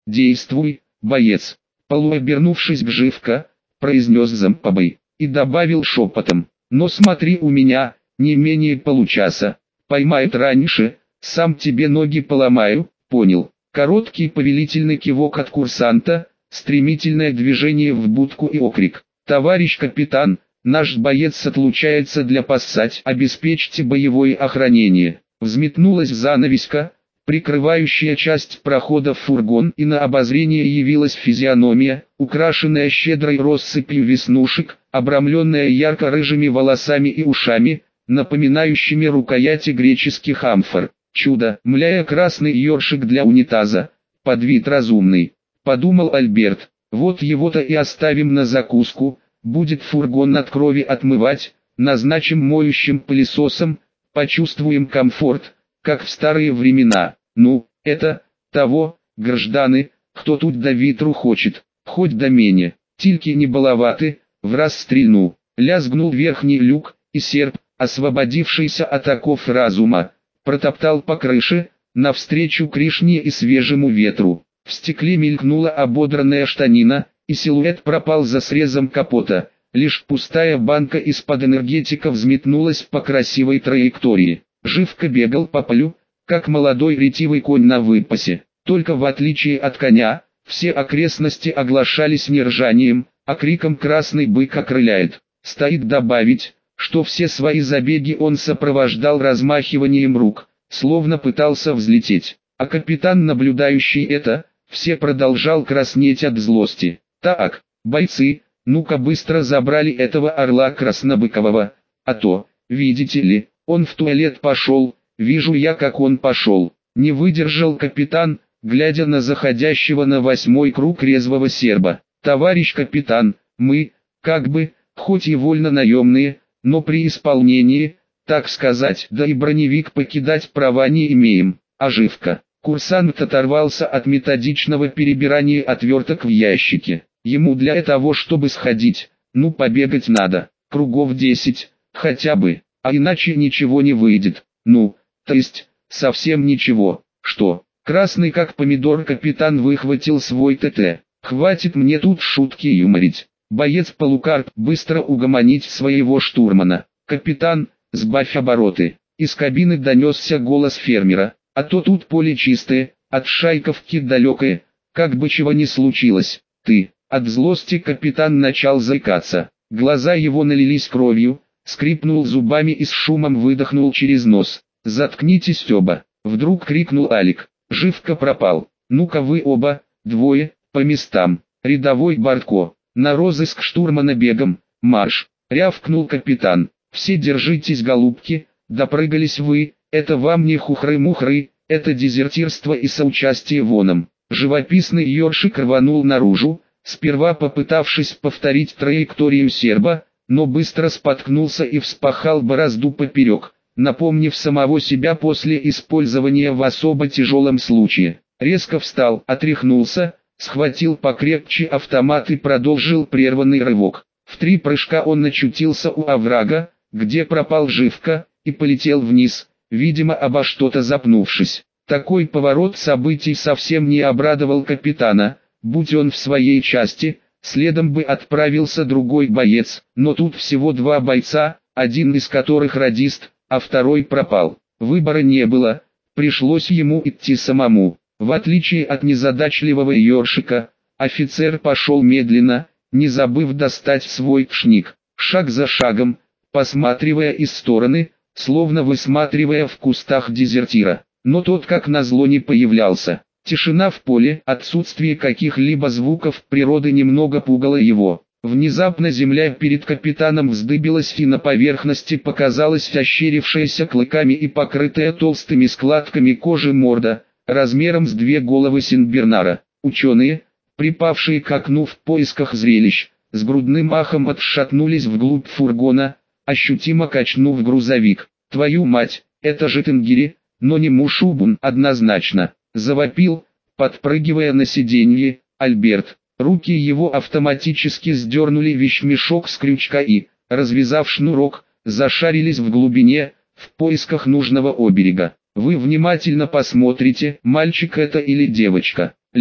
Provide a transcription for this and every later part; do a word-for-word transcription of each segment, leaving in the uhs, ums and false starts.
действуй, боец. Полуобернувшись к Живко, произнес зампабай, и добавил шепотом, но смотри у меня, не менее получаса, поймают раньше, сам тебе ноги поломаю, понял. Короткий повелительный кивок от курсанта, стремительное движение в будку и окрик. Товарищ капитан, наш боец отлучается для поссать, обеспечьте боевое охранение. Взметнулась занавеска, прикрывающая часть прохода в фургон, и на обозрение явилась физиономия, украшенная щедрой россыпью веснушек, обрамленная ярко-рыжими волосами и ушами, напоминающими рукояти греческих амфор. Чудо, мляя красный ёршик для унитаза, под вид разумный, подумал Альберт, вот его-то и оставим на закуску, будет фургон от крови отмывать, назначим моющим пылесосом, почувствуем комфорт, как в старые времена. Ну, это, того, гражданы, кто тут до ветру хочет, хоть до меня, тильки не баловаты, враз стрельну, лязгнул верхний люк, и серп, освободившийся от оков разума, протоптал по крыше, навстречу Кришне и свежему ветру. В стекле мелькнула ободранная штанина, и силуэт пропал за срезом капота. Лишь пустая банка из-под энергетика взметнулась по красивой траектории. Живко бегал по полю, как молодой ретивый конь на выпасе. Только в отличие от коня, все окрестности оглашались не ржанием, а криком «Красный бык окрыляет». Стоит добавить, что все свои забеги он сопровождал размахиванием рук, словно пытался взлететь. А капитан, наблюдающий это, все продолжал краснеть от злости. Так, бойцы, ну-ка быстро забрали этого орла краснобыкового, а то, видите ли, он в туалет пошел, вижу я, как он пошел. Не выдержал капитан, глядя на заходящего на восьмой круг резвого серба. Товарищ капитан, мы, как бы, хоть и вольно наемные, но при исполнении, так сказать, да и броневик покидать права не имеем. Оживка. Курсант оторвался от методичного перебирания отверток в ящике. Ему для того, чтобы сходить, ну побегать надо, кругов десять, хотя бы, а иначе ничего не выйдет. Ну, то есть, совсем ничего. Что? Красный как помидор капитан выхватил свой ТТ. Хватит мне тут шутки юморить. Боец Полукарп, быстро угомонить своего штурмана. Капитан, сбавь обороты. Из кабины донесся голос фермера. А то тут поле чистое, от Шайковки далекое, как бы чего ни случилось. Ты, от злости капитан начал заикаться. Глаза его налились кровью, скрипнул зубами и с шумом выдохнул через нос. Заткнитесь оба, вдруг крикнул Алик. Живко пропал. Ну-ка вы оба, двое, по местам. Рядовой Бортко, на розыск штурмана бегом, марш, рявкнул капитан. Все держитесь, голубки, допрыгались вы, это вам не хухры-мухры, это дезертирство и соучастие воном. Живописный ёршик рванул наружу, сперва попытавшись повторить траекторию серба, но быстро споткнулся и вспахал борозду поперек, напомнив самого себя после использования в особо тяжелом случае. Резко встал, отряхнулся, схватил покрепче автомат и продолжил прерванный рывок. В три прыжка он очутился у оврага, где пропал Живко, и полетел вниз, видимо обо что-то запнувшись. Такой поворот событий совсем не обрадовал капитана. Будь он в своей части, следом бы отправился другой боец, но тут всего два бойца, один из которых радист, а второй пропал. Выбора не было, пришлось ему идти самому. В отличие от незадачливого ёршика, офицер пошел медленно, не забыв достать свой пшник, шаг за шагом, посматривая из стороны, словно высматривая в кустах дезертира. Но тот как назло не появлялся. Тишина в поле, отсутствие каких-либо звуков природы немного пугало его. Внезапно земля перед капитаном вздыбилась, и на поверхности показалась ощерившаяся клыками и покрытая толстыми складками кожи морда, размером с две головы Синбернара. Ученые, припавшие к окну в поисках зрелищ, с грудным ахом отшатнулись вглубь фургона, ощутимо качнув грузовик. «Твою мать, это же Тенгири, но не Мушубун однозначно!» — завопил, подпрыгивая на сиденье, Альберт. Руки его автоматически сдернули вещмешок с крючка и, развязав шнурок, зашарились в глубине, в поисках нужного оберега. «Вы внимательно посмотрите, мальчик это или девочка. Ля,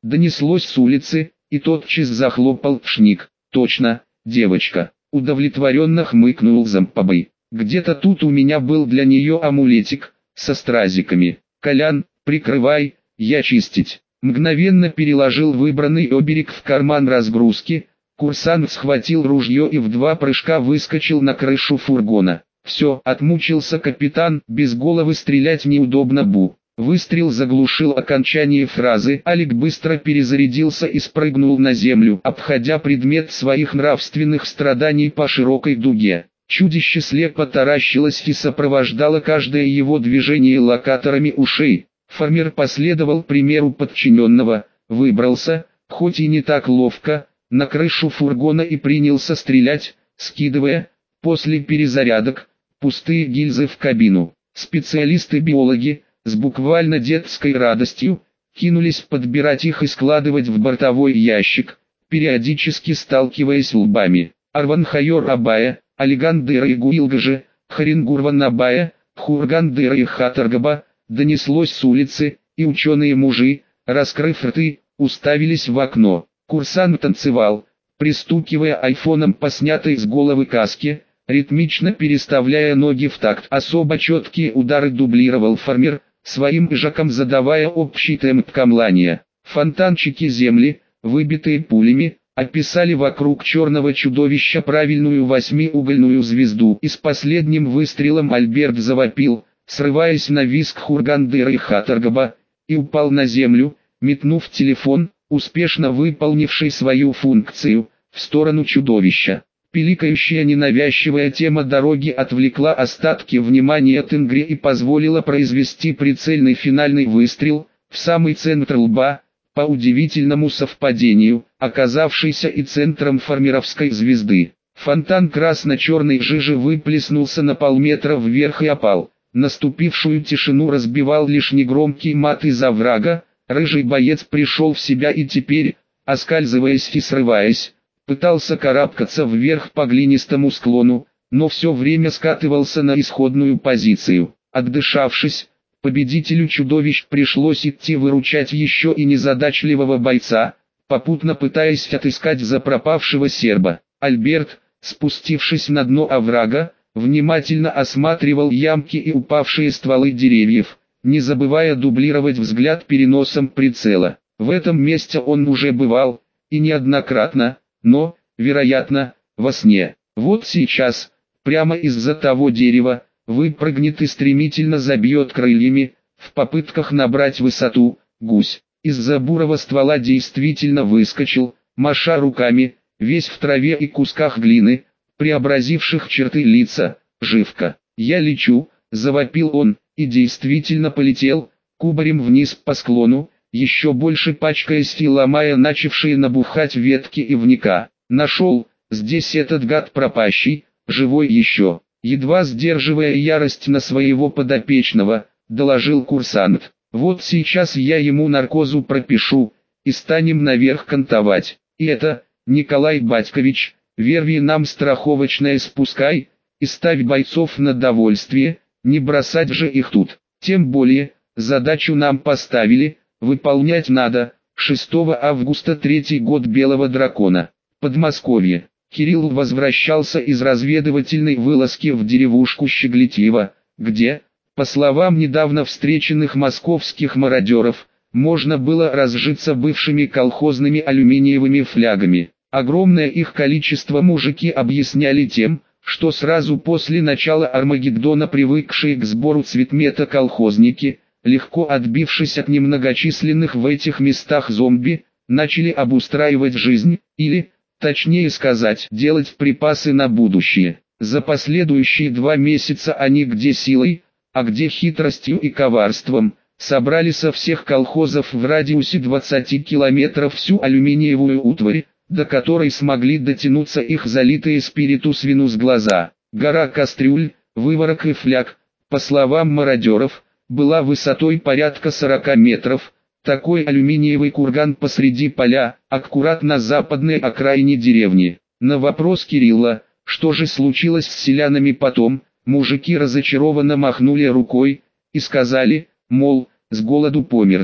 Донеслось с улицы, и тотчас захлопал шник. Точно, девочка. Удовлетворенно хмыкнул зомбобой. Где-то тут у меня был для нее амулетик, со стразиками. Колян, прикрывай, я чистить. Мгновенно переложил выбранный оберег в карман разгрузки. Курсант схватил ружье и в два прыжка выскочил на крышу фургона. Все, отмучился капитан, без головы стрелять неудобно бу. Выстрел заглушил окончание фразы. Алик быстро перезарядился и спрыгнул на землю, обходя предмет своих нравственных страданий по широкой дуге. Чудище слепо таращилось и сопровождало каждое его движение локаторами ушей. Фармер последовал примеру подчиненного, выбрался, хоть и не так ловко, на крышу фургона и принялся стрелять, скидывая, после перезарядок, пустые гильзы в кабину. Специалисты-биологи, с буквально детской радостью, кинулись подбирать их и складывать в бортовой ящик, периодически сталкиваясь лбами. Арванхайор Абая, Алигандыра и Гуилгажи, Харингурван Абая, Хургандыра и Хатаргаба, донеслось с улицы, и ученые-мужи, раскрыв рты, уставились в окно. Курсант танцевал, пристукивая айфоном по снятой с головы каске, ритмично переставляя ноги в такт. Особо четкие удары дублировал фармер, своим ижаком задавая общий темп камлания. Фонтанчики земли, выбитые пулями, описали вокруг черного чудовища правильную восьмиугольную звезду. И с последним выстрелом Альберт завопил, срываясь на визг Хургандыра и Хатаргаба, и упал на землю, метнув телефон, успешно выполнивший свою функцию, в сторону чудовища. Пиликающая ненавязчивая тема дороги отвлекла остатки внимания Тенгри и позволила произвести прицельный финальный выстрел, в самый центр лба, по удивительному совпадению, оказавшийся и центром фармеровской звезды. Фонтан красно-черной жижи выплеснулся на полметра вверх и опал. Наступившую тишину разбивал лишь негромкий мат из оврага. Рыжий боец пришел в себя и теперь, оскальзываясь и срываясь, пытался карабкаться вверх по глинистому склону, но все время скатывался на исходную позицию. Отдышавшись, победителю чудовищ пришлось идти выручать еще и незадачливого бойца, попутно пытаясь отыскать запропавшего серба. Альберт, спустившись на дно оврага, внимательно осматривал ямки и упавшие стволы деревьев, не забывая дублировать взгляд переносом прицела. В этом месте он уже бывал, и неоднократно, но, вероятно, во сне. Вот сейчас, прямо из-за того дерева, выпрыгнет и стремительно забьет крыльями, в попытках набрать высоту, гусь. Из-за бурого ствола действительно выскочил, маша руками, весь в траве и кусках глины, преобразивших черты лица, живка. «Я лечу», — завопил он, и действительно полетел, кубарем вниз по склону, еще больше пачкаясь и ломая начавшие набухать ветки ивника. «Нашел, здесь этот гад пропащий, живой еще», едва сдерживая ярость на своего подопечного, доложил курсант. «Вот сейчас я ему наркозу пропишу, и станем наверх кантовать. И это, Николай Батькович, верви нам страховочное спускай, и ставь бойцов на довольствие, не бросать же их тут. Тем более, задачу нам поставили, выполнять надо. шестого августа третий год Белого Дракона. Подмосковье». Кирилл возвращался из разведывательной вылазки в деревушку Щеглетьево, где, по словам недавно встреченных московских мародеров, можно было разжиться бывшими колхозными алюминиевыми флягами. Огромное их количество мужики объясняли тем, что сразу после начала Армагеддона привыкшие к сбору цветмета колхозники, легко отбившись от немногочисленных в этих местах зомби, начали обустраивать жизнь, или, точнее сказать, делать припасы на будущее. За последующие два месяца они где силой, а где хитростью и коварством, собрали со всех колхозов в радиусе двадцати километров всю алюминиевую утварь, до которой смогли дотянуться их залитые спиритус винус глаза. Гора кастрюль, выворок и фляг, по словам мародеров, была высотой порядка сорока метров. Такой алюминиевый курган посреди поля, аккурат на западной окраине деревни. На вопрос Кирилла, что же случилось с селянами потом, мужики разочарованно махнули рукой и сказали, мол, с голоду померли.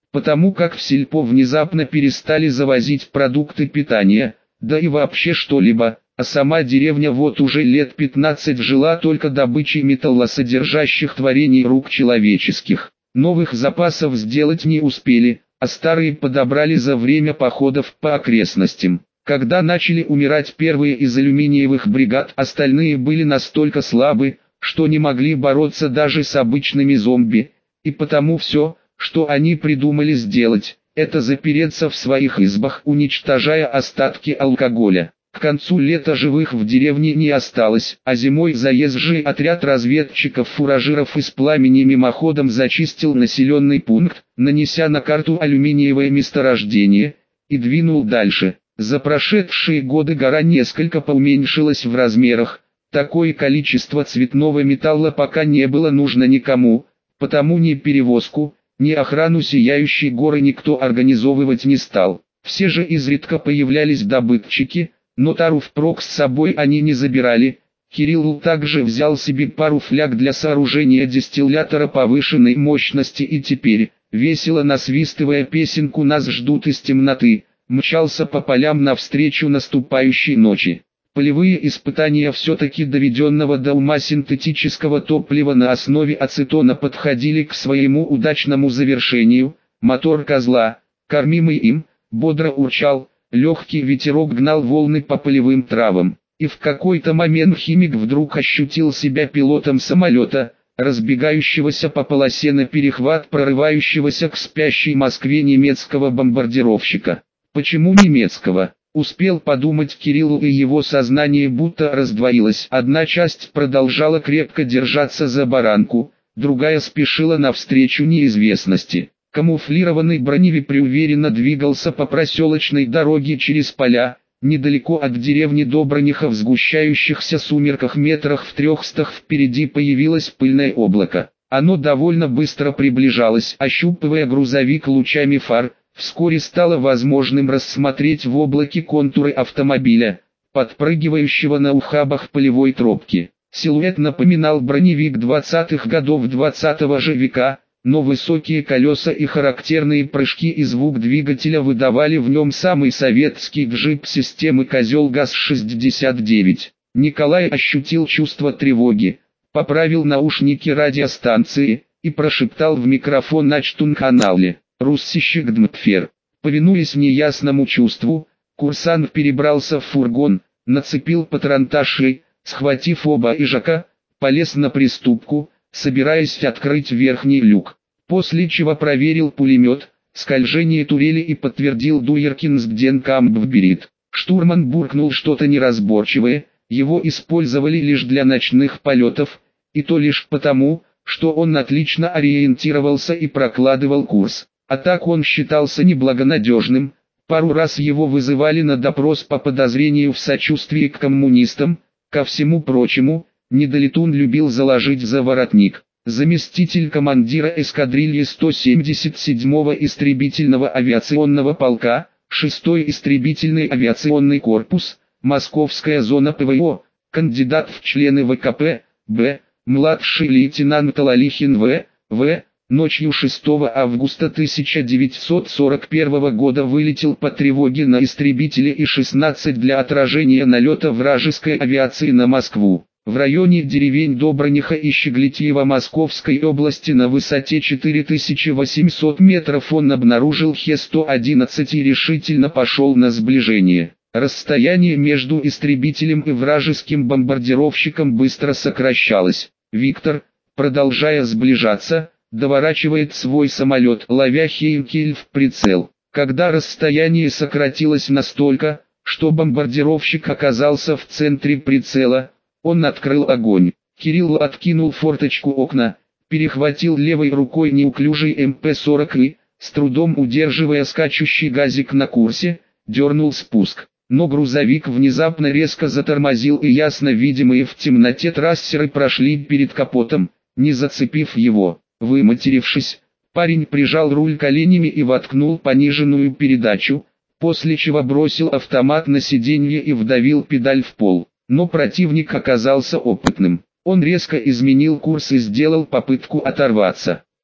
потому как в сельпо внезапно перестали завозить продукты питания, да и вообще что-либо, а сама деревня вот уже лет пятнадцать жила только добычей металлосодержащих творений рук человеческих. Новых запасов сделать не успели, а старые подобрали за время походов по окрестностям. Когда начали умирать первые из алюминиевых бригад, остальные были настолько слабы, что не могли бороться даже с обычными зомби, и потому все, что они придумали сделать, это запереться в своих избах, уничтожая остатки алкоголя. К концу лета живых в деревне не осталось, а зимой заезжий отряд разведчиков-фуражиров из пламени мимоходом зачистил населенный пункт, нанеся на карту алюминиевое месторождение, и двинул дальше. За прошедшие годы гора несколько поуменьшилась в размерах, такое количество цветного металла пока не было нужно никому, потому ни перевозку, ни охрану сияющей горы никто организовывать не стал. Все же изредка появлялись добытчики, но тару впрок с собой они не забирали. Кирилл также взял себе пару фляг для сооружения дистиллятора повышенной мощности и теперь, весело насвистывая песенку «Нас ждут из темноты», мчался по полям навстречу наступающей ночи. Полевые испытания все-таки доведенного до ума синтетического топлива на основе ацетона подходили к своему удачному завершению. Мотор козла, кормимый им, бодро урчал, легкий ветерок гнал волны по полевым травам. И в какой-то момент химик вдруг ощутил себя пилотом самолета, разбегающегося по полосе на перехват прорывающегося к спящей Москве немецкого бомбардировщика. Почему немецкого? Успел подумать Кириллу, и его сознание будто раздвоилось. Одна часть продолжала крепко держаться за баранку, другая спешила навстречу неизвестности. Камуфлированный броневик уверенно двигался по проселочной дороге через поля, недалеко от деревни Доброниха в сгущающихся сумерках метрах в трехстах впереди появилось пыльное облако. Оно довольно быстро приближалось, ощупывая грузовик лучами фар. Вскоре стало возможным рассмотреть в облаке контуры автомобиля, подпрыгивающего на ухабах полевой тропки. Силуэт напоминал броневик двадцатых годов двадцатого же века, но высокие колеса и характерные прыжки и звук двигателя выдавали в нем самый советский джип системы «Козел ГАЗ шестьдесят девять». Николай ощутил чувство тревоги, поправил наушники радиостанции и прошептал в микрофон на чтун-канале: «Руссищик Дмтфер». Повинуясь неясному чувству, курсант перебрался в фургон, нацепил патронташи, схватив оба ижака, полез на приступку, собираясь открыть верхний люк. После чего проверил пулемет, скольжение турели и подтвердил Дуеркинсгденкамбберит. Штурман буркнул что-то неразборчивое, его использовали лишь для ночных полетов, и то лишь потому, что он отлично ориентировался и прокладывал курс. А так он считался неблагонадежным, пару раз его вызывали на допрос по подозрению в сочувствии к коммунистам. Ко всему прочему, недолетун любил заложить за воротник. Заместитель командира эскадрильи сто семьдесят седьмого истребительного авиационного полка, шестой истребительный авиационный корпус, Московская зона ПВО, кандидат в члены ВКП, Б, младший лейтенант Талалихин В. В. Ночью шестого августа тысяча девятьсот сорок первого года вылетел по тревоге на истребителе И шестнадцать для отражения налета вражеской авиации на Москву. В районе деревень Доброниха и Щеглетьево Московской области на высоте четыре тысячи восемьсот метров он обнаружил Хе сто одиннадцать и решительно пошел на сближение. Расстояние между истребителем и вражеским бомбардировщиком быстро сокращалось. Виктор, продолжая сближаться, доворачивает свой самолет, ловя Хейнкель в прицел. Когда расстояние сократилось настолько, что бомбардировщик оказался в центре прицела, он открыл огонь. Кирилл откинул форточку окна, перехватил левой рукой неуклюжий эм пэ сорок и, с трудом удерживая скачущий газик на курсе, дернул спуск. Но грузовик внезапно резко затормозил, и ясно видимые в темноте трассеры прошли перед капотом, не зацепив его. Выматерившись, парень прижал руль коленями и воткнул пониженную передачу, после чего бросил автомат на сиденье и вдавил педаль в пол. Но противник оказался опытным. Он резко изменил курс и сделал попытку оторваться.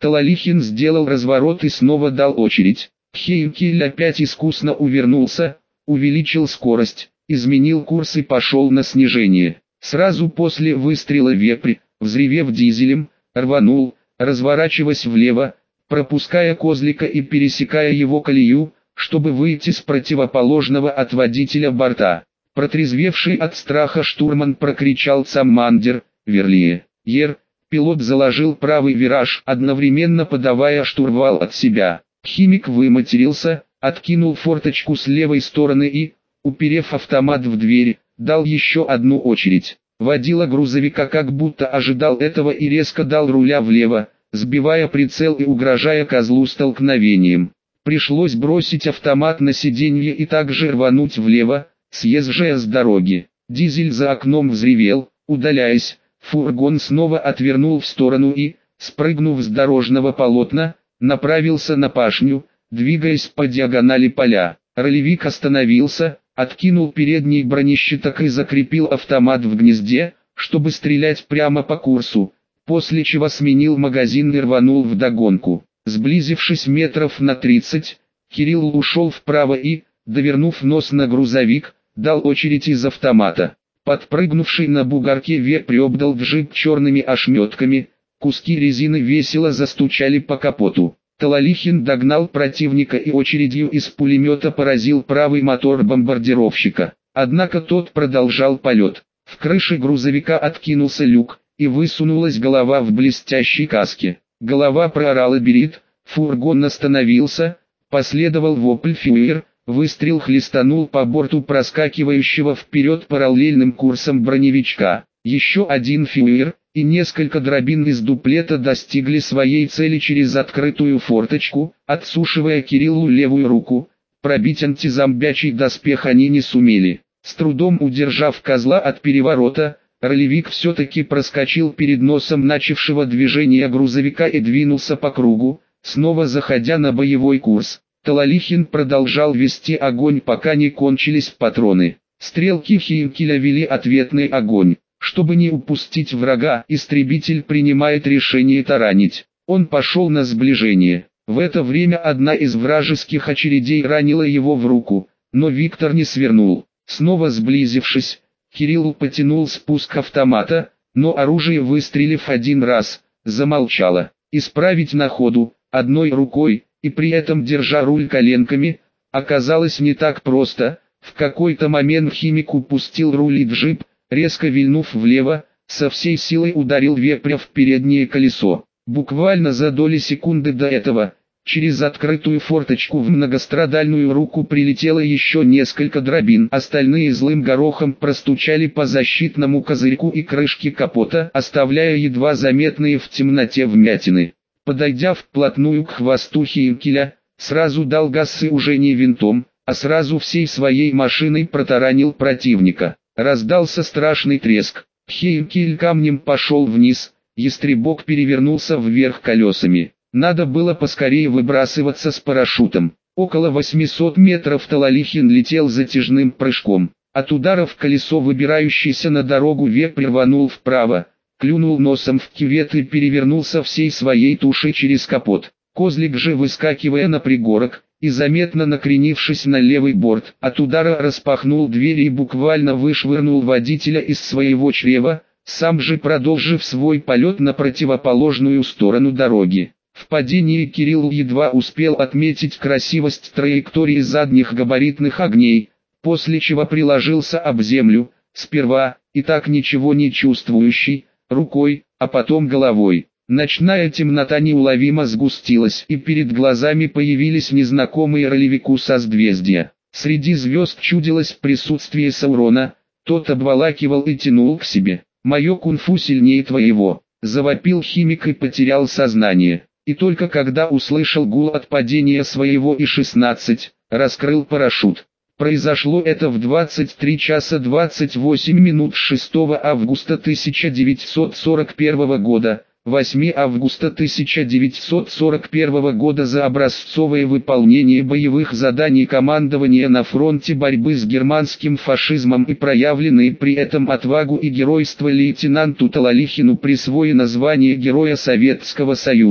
Талалихин сделал разворот и снова дал очередь. Хеймкель опять искусно увернулся, увеличил скорость, изменил курс и пошел на снижение. Сразу после выстрела вепрь, взревев дизелем, рванул, разворачиваясь влево, пропуская козлика и пересекая его колею, чтобы выйти с противоположного от водителя борта. Протрезвевший от страха штурман прокричал «Саммандер, Верлие, Ер!». Пилот заложил правый вираж, одновременно подавая штурвал от себя. Химик выматерился, откинул форточку с левой стороны и, уперев автомат в дверь, дал еще одну очередь. Водила грузовика как будто ожидал этого и резко дал руля влево, сбивая прицел и угрожая козлу столкновением. Пришлось бросить автомат на сиденье и также рвануть влево, съезжая с дороги. Дизель за окном взревел, удаляясь, фургон снова отвернул в сторону и, спрыгнув с дорожного полотна, направился на пашню, двигаясь по диагонали поля. Ролевик остановился, откинул передний бронещиток и закрепил автомат в гнезде, чтобы стрелять прямо по курсу, после чего сменил магазин и рванул вдогонку. Сблизившись метров на тридцать, Кирилл ушел вправо и, довернув нос на грузовик, дал очередь из автомата. Подпрыгнувший на бугорке вепрь обдал джип черными ошметками, куски резины весело застучали по капоту. Талалихин догнал противника и очередью из пулемета поразил правый мотор бомбардировщика. Однако тот продолжал полет. В крыше грузовика откинулся люк, и высунулась голова в блестящей каске. Голова проорала «Берит», фургон остановился, последовал вопль «Фюер», выстрел хлестанул по борту проскакивающего вперед параллельным курсом броневичка. Еще один «Фюер», и несколько дробин из дуплета достигли своей цели через открытую форточку, отсушивая Кириллу левую руку. Пробить антизомбячий доспех они не сумели. С трудом удержав козла от переворота, ролевик все-таки проскочил перед носом начавшего движение грузовика и двинулся по кругу, снова заходя на боевой курс. Талалихин продолжал вести огонь, пока не кончились патроны. Стрелки Хеймкеля вели ответный огонь. Чтобы не упустить врага, истребитель принимает решение таранить. Он пошел на сближение. В это время одна из вражеских очередей ранила его в руку, но Виктор не свернул. Снова сблизившись, Кирилл потянул спуск автомата, но оружие, выстрелив один раз, замолчало. Исправить на ходу, одной рукой, и при этом держа руль коленками, оказалось не так просто. В какой-то момент химик упустил руль и джип, резко вильнув влево, со всей силой ударил вепря в переднее колесо. Буквально за доли секунды до этого, через открытую форточку в многострадальную руку прилетело еще несколько дробин. Остальные злым горохом простучали по защитному козырьку и крышке капота, оставляя едва заметные в темноте вмятины. Подойдя вплотную к хвосту Хеймкеля, сразу дал газ и уже не винтом, а сразу всей своей машиной протаранил противника. Раздался страшный треск. Хеймкель камнем пошел вниз, ястребок перевернулся вверх колесами. Надо было поскорее выбрасываться с парашютом. Около восьмисот метров Талалихин летел затяжным прыжком. От удара в колесо выбирающийся на дорогу вепрь рванул вправо, клюнул носом в кювет и перевернулся всей своей тушей через капот. Козлик же, выскакивая на пригорок и заметно накренившись на левый борт, от удара распахнул дверь и буквально вышвырнул водителя из своего чрева, сам же продолжив свой полет на противоположную сторону дороги. В падении Кирилл едва успел отметить красивость траектории задних габаритных огней, после чего приложился об землю, сперва, и так ничего не чувствующий, рукой, а потом головой. Ночная темнота неуловимо сгустилась, и перед глазами появились незнакомые ролевику созвездия. Среди звезд чудилось присутствие Саурона, тот обволакивал и тянул к себе. «Мое кунг-фу сильнее твоего», — завопил химик и потерял сознание. И только когда услышал гул от падения своего И шестнадцать, раскрыл парашют. Произошло это в двадцать три часа двадцать восемь минут шестого августа тысяча девятьсот сорок первого года, восьмого августа тысяча девятьсот сорок первого года, за образцовое выполнение боевых заданий командования на фронте борьбы с германским фашизмом и проявленные при этом отвагу и геройство лейтенанту Талалихину присвоено звание Героя Советского Союза.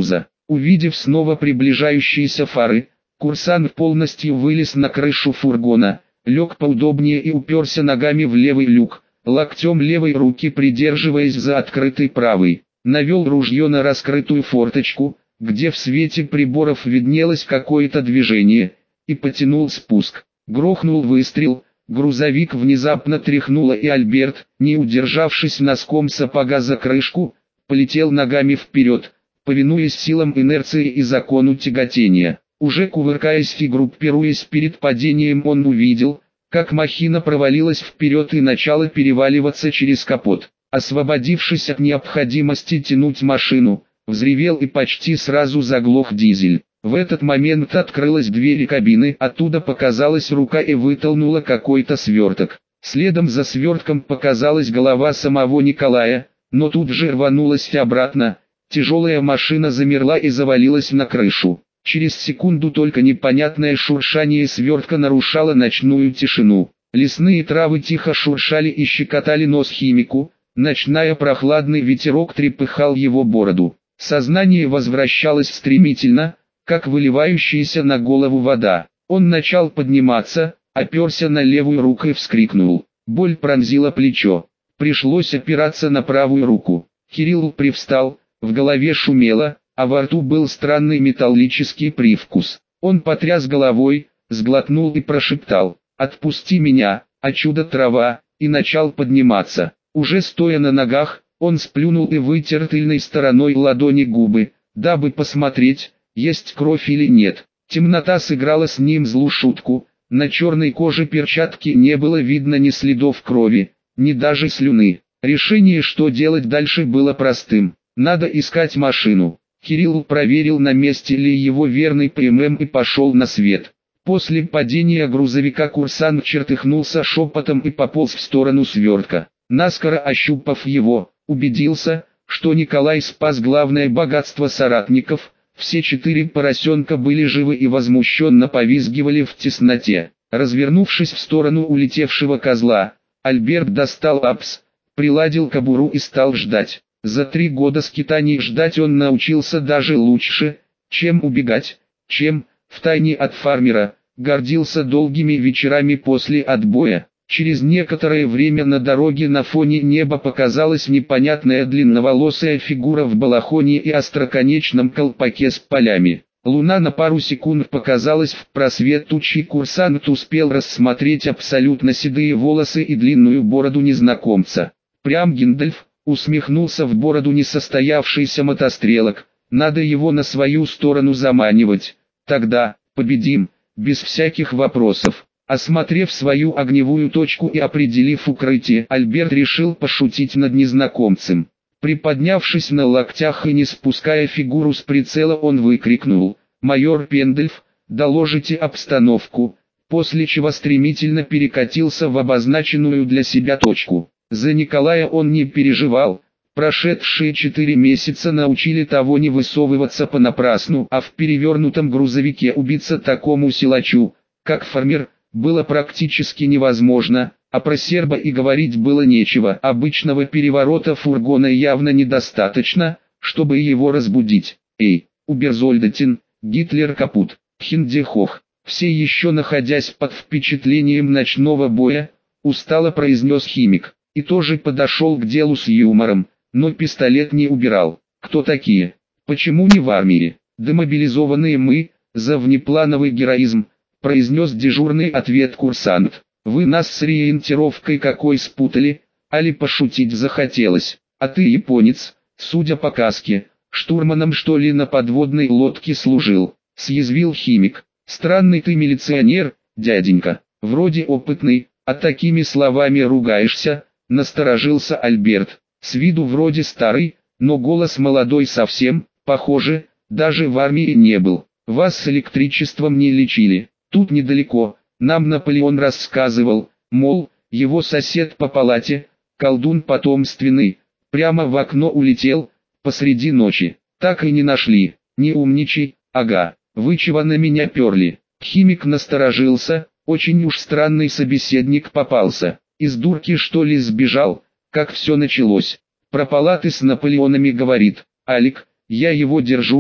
Увидев снова приближающиеся фары, курсант полностью вылез на крышу фургона, лег поудобнее и уперся ногами в левый люк, локтем левой руки придерживаясь за открытый правый. Навел ружье на раскрытую форточку, где в свете приборов виднелось какое-то движение, и потянул спуск. Грохнул выстрел, грузовик внезапно тряхнуло, и Альберт, не удержавшись носком сапога за крышку, полетел ногами вперед, повинуясь силам инерции и закону тяготения. Уже кувыркаясь и группируясь перед падением, он увидел, как махина провалилась вперед и начала переваливаться через капот. Освободившись от необходимости тянуть машину, взревел и почти сразу заглох дизель. В этот момент открылась дверь кабины, оттуда показалась рука и вытолкнула какой-то сверток. Следом за свертком показалась голова самого Николая, но тут же рванулась обратно. Тяжелая машина замерла и завалилась на крышу. Через секунду только непонятное шуршание свертка нарушало ночную тишину. Лесные травы тихо шуршали и щекотали нос химику. Ночная прохладный ветерок трепыхал его бороду. Сознание возвращалось стремительно, как выливающаяся на голову вода. Он начал подниматься, оперся на левую руку и вскрикнул. Боль пронзила плечо. Пришлось опираться на правую руку. Кирилл привстал, в голове шумело, а во рту был странный металлический привкус. Он потряс головой, сглотнул и прошептал: «Отпусти меня, а чудо трава», и начал подниматься. Уже стоя на ногах, он сплюнул и вытер тыльной стороной ладони губы, дабы посмотреть, есть кровь или нет. Темнота сыграла с ним злую шутку, на черной коже перчатки не было видно ни следов крови, ни даже слюны. Решение, что делать дальше, было простым. Надо искать машину. Кирилл проверил, на месте ли его верный ПММ, и пошел на свет. После падения грузовика курсант чертыхнулся шепотом и пополз в сторону свертка. Наскоро ощупав его, убедился, что Николай спас главное богатство соратников. Все четыре поросенка были живы и возмущенно повизгивали в тесноте. Развернувшись в сторону улетевшего козла, Альберт достал апс, приладил кобуру и стал ждать. За три года скитаний ждать он научился даже лучше, чем убегать, чем, втайне от фармера, гордился долгими вечерами после отбоя. Через некоторое время на дороге на фоне неба показалась непонятная длинноволосая фигура в балахоне и остроконечном колпаке с полями. Луна на пару секунд показалась в просвет тучи. Курсант успел рассмотреть абсолютно седые волосы и длинную бороду незнакомца. Прям Гендальф, усмехнулся в бороду несостоявшийся мотострелок, надо его на свою сторону заманивать, тогда победим, без всяких вопросов. Осмотрев свою огневую точку и определив укрытие, Альберт решил пошутить над незнакомцем. Приподнявшись на локтях и не спуская фигуру с прицела, он выкрикнул: «Майор Пендельф, доложите обстановку», после чего стремительно перекатился в обозначенную для себя точку. За Николая он не переживал. Прошедшие четыре месяца научили того не высовываться понапрасну, а в перевернутом грузовике убиться такому силачу, как фармер, было практически невозможно, а про серба и говорить было нечего. Обычного переворота фургона явно недостаточно, чтобы его разбудить. «Эй, Уберзольдатин, Гитлер капут, Хиндехох», все еще находясь под впечатлением ночного боя, устало произнес химик, и тоже подошел к делу с юмором, но пистолет не убирал. «Кто такие? Почему не в армии? Демобилизованные мы, за внеплановый героизм», произнес дежурный ответ курсант. «Вы нас с ориентировкой какой спутали, али пошутить захотелось? А ты японец, судя по каске, штурманом что ли на подводной лодке служил?» Съязвил химик. «Странный ты милиционер, дяденька, вроде опытный, а такими словами ругаешься», насторожился Альберт. С виду вроде старый, но голос молодой совсем, похоже, даже в армии не был. «Вас с электричеством не лечили. Тут недалеко, нам Наполеон рассказывал, мол, его сосед по палате, колдун потомственный, прямо в окно улетел, посреди ночи. Так и не нашли. Не умничай, ага, вы чего на меня перли?» Химик насторожился, очень уж странный собеседник попался. Из дурки что ли сбежал? Как все началось? Про палаты с Наполеонами говорит. «Алик, я его держу»,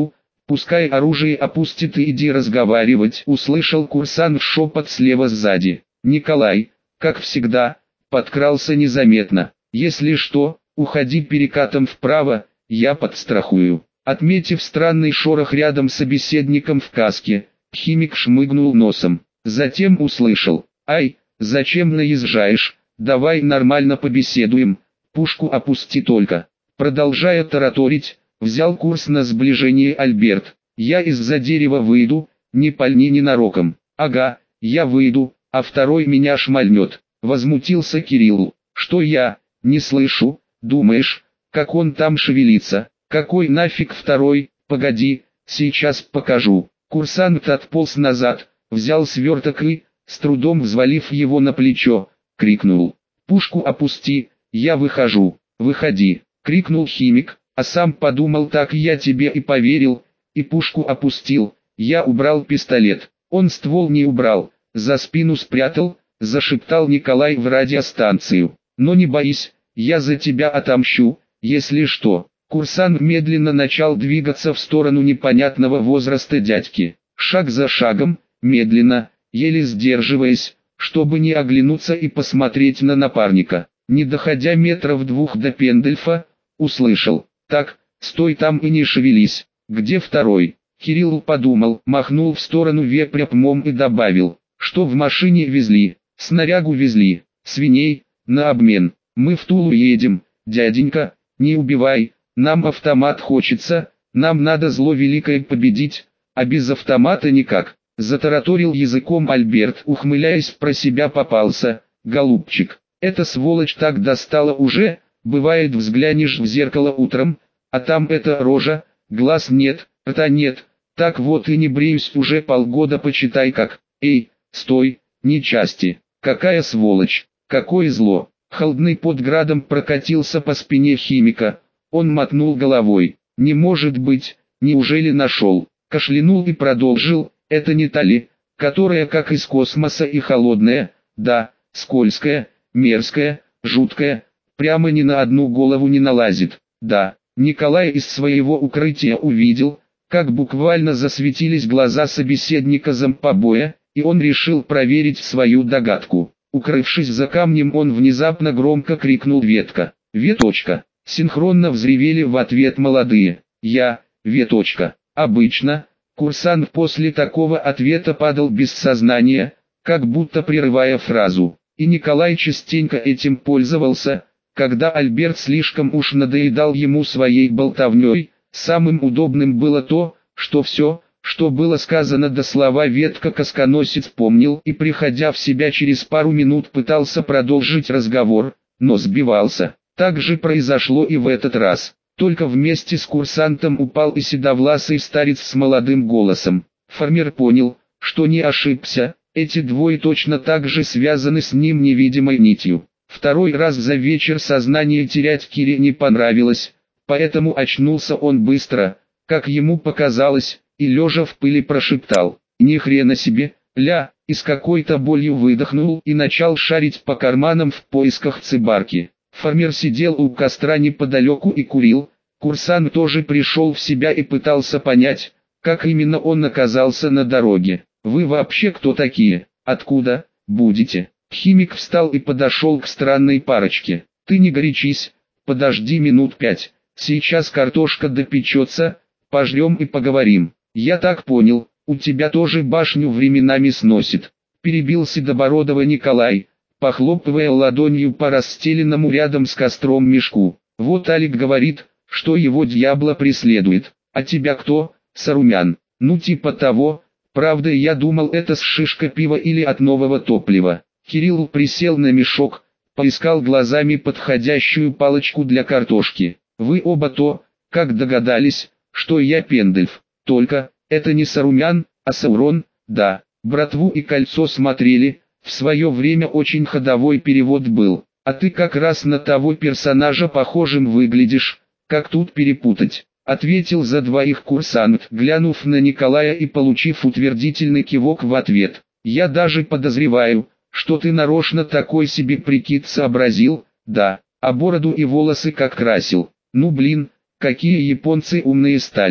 Пускай оружие опустит и иди разговаривать, услышал курсант шепот слева сзади. Николай, как всегда, подкрался незаметно. Если что, уходи перекатом вправо, я подстрахую. Отметив странный шорох рядом с собеседником в каске, химик шмыгнул носом. Затем услышал: «Ай, зачем наезжаешь, давай нормально побеседуем, пушку опусти только». Продолжая тараторить, взял курс на сближение Альберт. «Я из-за дерева выйду, не пальни ненароком». «Ага, я выйду, а второй меня шмальнет», — возмутился Кирилл. «Что я, не слышу, думаешь, как он там шевелится? Какой нафиг второй, погоди, сейчас покажу». Курсант отполз назад, взял сверток и, с трудом взвалив его на плечо, крикнул: «Пушку опусти, я выхожу». «Выходи», — крикнул химик, а сам подумал: «Так я тебе и поверил», и пушку опустил. Я убрал пистолет. Он ствол не убрал, за спину спрятал, зашептал Николай в радиостанцию. «Но не боись, я за тебя отомщу, если что». Курсант медленно начал двигаться в сторону непонятного возраста дядьки. Шаг за шагом, медленно, еле сдерживаясь, чтобы не оглянуться и посмотреть на напарника. Не доходя метров двух до Пендельфа, услышал: «Так, стой там и не шевелись». «Где второй?» Кирилл подумал, махнул в сторону вепря пмом и добавил: «Что в машине везли?» «Снарягу везли, свиней, на обмен. Мы в Тулу едем, дяденька, не убивай, нам автомат хочется, нам надо зло великое победить, а без автомата никак». Затараторил языком Альберт, ухмыляясь про себя. «Попался, голубчик. Эта сволочь так достала уже, бывает взглянешь в зеркало утром, а там эта рожа, глаз нет, рта нет, так вот и не бреюсь уже полгода, почитай как». «Эй, стой, нечасти, какая сволочь, какое зло». Холодный пот градом прокатился по спине химика, он мотнул головой. «Не может быть, неужели нашел?» Кашлянул и продолжил: «Это не та ли, которая как из космоса и холодная, да, скользкая, мерзкая, жуткая, прямо ни на одну голову не налазит?» «Да». Николай из своего укрытия увидел, как буквально засветились глаза собеседника зомбобоя, и он решил проверить свою догадку. Укрывшись за камнем, он внезапно громко крикнул: «Ветка! Веточка!» Синхронно взревели в ответ молодые: «Я, Веточка!» Обычно, курсант после такого ответа падал без сознания, как будто прерывая фразу. И Николай частенько этим пользовался, когда Альберт слишком уж надоедал ему своей болтовней. Самым удобным было то, что все, что было сказано до слова «ветка», косконосец помнил и, приходя в себя через пару минут, пытался продолжить разговор, но сбивался. Так же произошло и в этот раз. Только вместе с курсантом упал и седовласый старец с молодым голосом. Фармер понял, что не ошибся, эти двое точно так же связаны с ним невидимой нитью. Второй раз за вечер сознание терять Кире не понравилось, поэтому очнулся он быстро, как ему показалось, и лежа в пыли прошептал: «Ни хрена себе, ля», и с какой-то болью выдохнул и начал шарить по карманам в поисках цибарки. Фармер сидел у костра неподалеку и курил. Курсант тоже пришел в себя и пытался понять, как именно он оказался на дороге. «Вы вообще кто такие? Откуда будете?» Химик встал и подошел к странной парочке. «Ты не горячись, подожди минут пять, сейчас картошка допечется, пожрем и поговорим». «Я так понял, у тебя тоже башню временами сносит», — перебил седобородого Николай, похлопывая ладонью по расстеленному рядом с костром мешку. «Вот Алик говорит, что его дьявола преследует. А тебя кто, Сарумян?» «Ну типа того, правда я думал, это с шишка пива или от нового топлива». Кирилл присел на мешок, поискал глазами подходящую палочку для картошки. «Вы оба то, как догадались, что я Пендельф. Только, это не Сарумян, а Саурон, да. Братву и кольцо смотрели, в свое время очень ходовой перевод был. А ты как раз на того персонажа похожим выглядишь, как тут перепутать?» Ответил за двоих курсант, глянув на Николая и получив утвердительный кивок в ответ. «Я даже подозреваю, что ты нарочно такой себе прикид сообразил, да, а бороду и волосы как красил. Ну блин, какие японцы умные стали.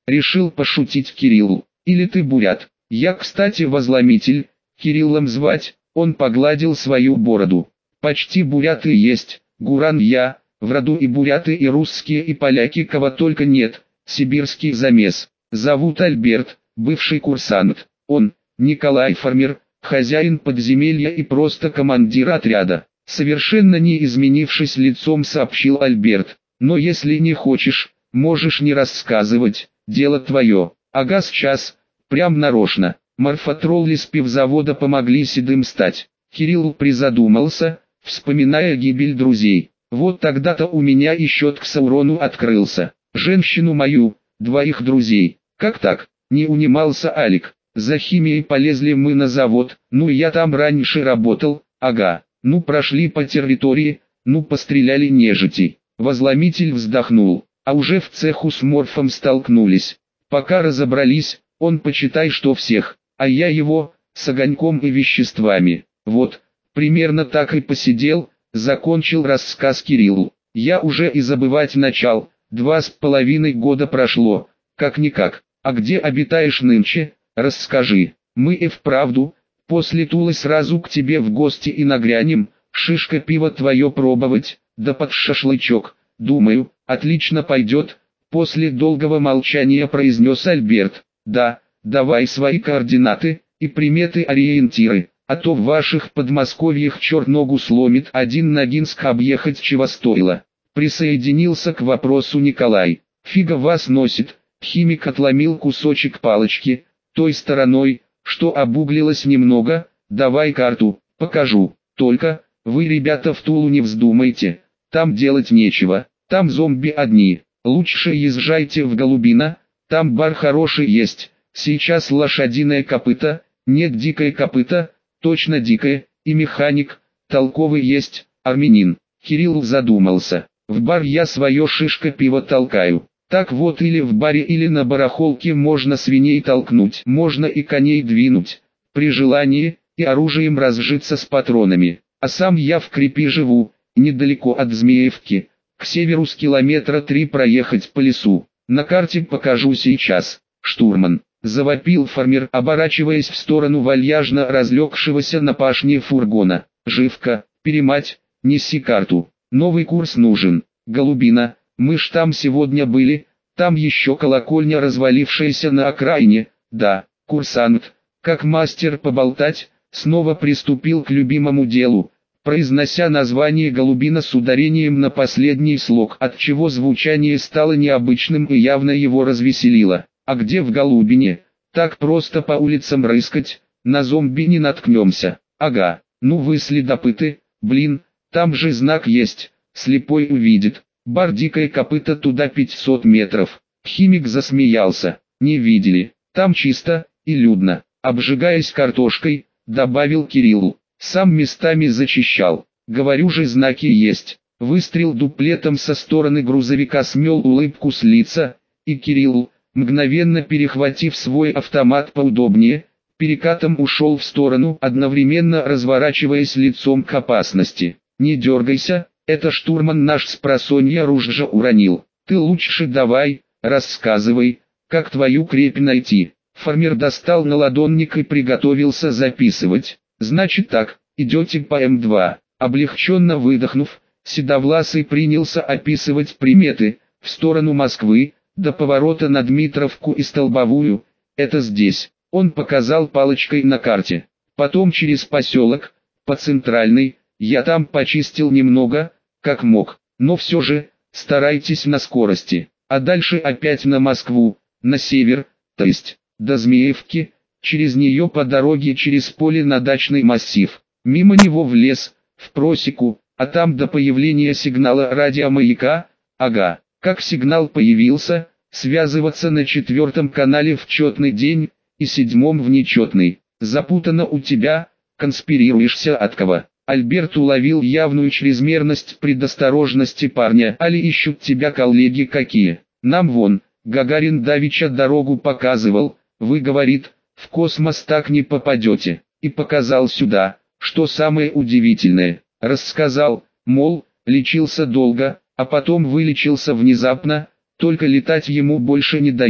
Решил пошутить Кирилл. Или ты бурят? Я, кстати, возломитель. Кириллом звать. Он погладил свою бороду. Почти буряты есть. Гуран я. В роду и буряты, и русские, и поляки, кого только нет. Сибирский замес. Зовут Альберт, бывший курсант. Он, Николай Фармер, хозяин подземелья и просто командир отряда. Совершенно не изменившись лицом, сообщил Альберт. Но если не хочешь, можешь не рассказывать, дело твое. Ага, сейчас, прям нарочно. Морфотролли с пивзавода помогли седым стать. Кирилл призадумался, вспоминая гибель друзей. Вот тогда-то у и счет к Саурону открылся. Женщину мою, двоих друзей. Как так? Не унимался Алик. За химией полезли мы на завод, ну я там раньше работал, ага. Ну прошли по территории, ну постреляли нежити. Возломитель вздохнул, а уже в цеху с морфом столкнулись. Пока разобрались, он почитай что всех, а я его, с огоньком и веществами. Вот, примерно так и посидел, закончил рассказ Кирилл. Я уже и забывать начал, два с половиной года прошло, как-никак. А где обитаешь нынче, расскажи. Мы и вправду, после Тулы сразу к тебе в гости и нагрянем, шишка пива твое пробовать, да под шашлычок, думаю, отлично пойдет, после долгого молчания произнес Альберт. Да, давай свои координаты, и приметы-ориентиры, а то в ваших Подмосковьях черт ногу сломит, один Ногинск объехать чего стоило. Присоединился к вопросу Николай. Фига вас носит, химик отломил кусочек палочки, той стороной, что обуглилось немного, давай карту, покажу. Только, вы, ребята, в Тулу не вздумайте, там делать нечего, там зомби одни. Лучше езжайте в Голубино, там бар хороший есть, сейчас лошадиное копыто, нет дикое копыто, точно дикое, и механик, толковый есть, армянин. Кирилл задумался, в бар я свое шишка пиво толкаю. Так вот, или в баре, или на барахолке можно свиней толкнуть, можно и коней двинуть, при желании, и оружием разжиться с патронами. А сам я в Крепи живу, недалеко от Змеевки, к северу с километра три проехать по лесу. На карте покажу сейчас. Штурман, завопил Фармер, оборачиваясь в сторону вальяжно разлегшегося на пашне фургона. Живка, перемать, неси карту, новый курс нужен. Голубина. Мы ж там сегодня были, там еще колокольня, развалившаяся на окраине. Да, курсант, как мастер поболтать, снова приступил к любимому делу, произнося название Голубина с ударением на последний слог, отчего звучание стало необычным и явно его развеселило. А где в Голубине? Так просто по улицам рыскать, на зомби не наткнемся. Ага, ну вы следопыты, блин, там же знак есть, слепой увидит. Бар «Дикое копыто» туда пятьсот метров. Химик засмеялся. Не видели, там чисто и людно. Обжигаясь картошкой, добавил Кирилл. Сам местами зачищал. Говорю же, знаки есть. Выстрел дуплетом со стороны грузовика смел улыбку с лица, и Кирилл, мгновенно перехватив свой автомат поудобнее, перекатом ушел в сторону, одновременно разворачиваясь лицом к опасности. Не дергайся. Это штурман наш спросонья ружье уронил. Ты лучше давай, рассказывай, как твою крепь найти. Фармер достал наладонник и приготовился записывать. Значит так, идете по эм два. Облегченно выдохнув, Седовласый принялся описывать приметы, в сторону Москвы, до поворота на Дмитровку и Столбовую. Это здесь. Он показал палочкой на карте. Потом через поселок, по центральной, я там почистил немного, как мог, но все же, старайтесь на скорости, а дальше опять на Москву, на север, то есть, до Змеевки, через нее по дороге через поле на дачный массив, мимо него в лес, в просеку, а там до появления сигнала радиомаяка, ага, как сигнал появился, связываться на четвертом канале в четный день, и седьмом в нечетный. Запутано у тебя, конспирируешься от кого? Альберт уловил явную чрезмерность предосторожности парня. Али ищут тебя коллеги какие? Нам вон, Гагарин давеча дорогу показывал, вы, говорит, в космос так не попадете. И показал сюда, что самое удивительное. Рассказал, мол, лечился долго, а потом вылечился внезапно, только летать ему больше не дают.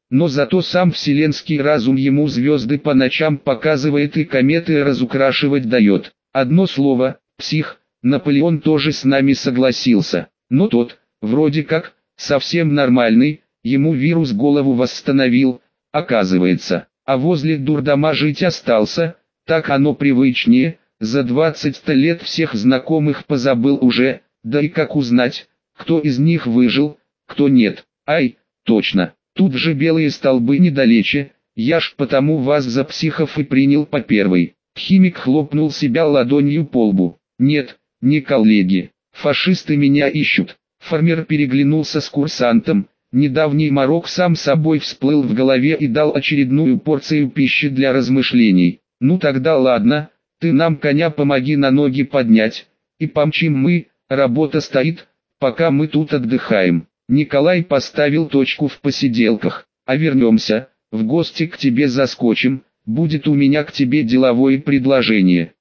но зато сам вселенский разум ему звезды по ночам показывает и кометы разукрашивать дает. Одно слово, псих. Наполеон тоже с нами согласился, но тот, вроде как, совсем нормальный, ему вирус голову восстановил, оказывается, а возле дурдома жить остался, так оно привычнее, за двадцать лет всех знакомых позабыл уже, да и как узнать, кто из них выжил, кто нет. Ай, точно, тут же белые столбы недалече, я ж потому вас за психов и принял по первой. Химик хлопнул себя ладонью по лбу. Нет, не коллеги, фашисты меня ищут. Фармер переглянулся с курсантом, недавний морок сам собой всплыл в голове и дал очередную порцию пищи для размышлений. Ну тогда ладно, ты нам коня помоги на ноги поднять, и помчим мы, работа стоит, пока мы тут отдыхаем. Николай поставил точку в посиделках, а вернемся, в гости к тебе заскочим, будет у меня к тебе деловое предложение.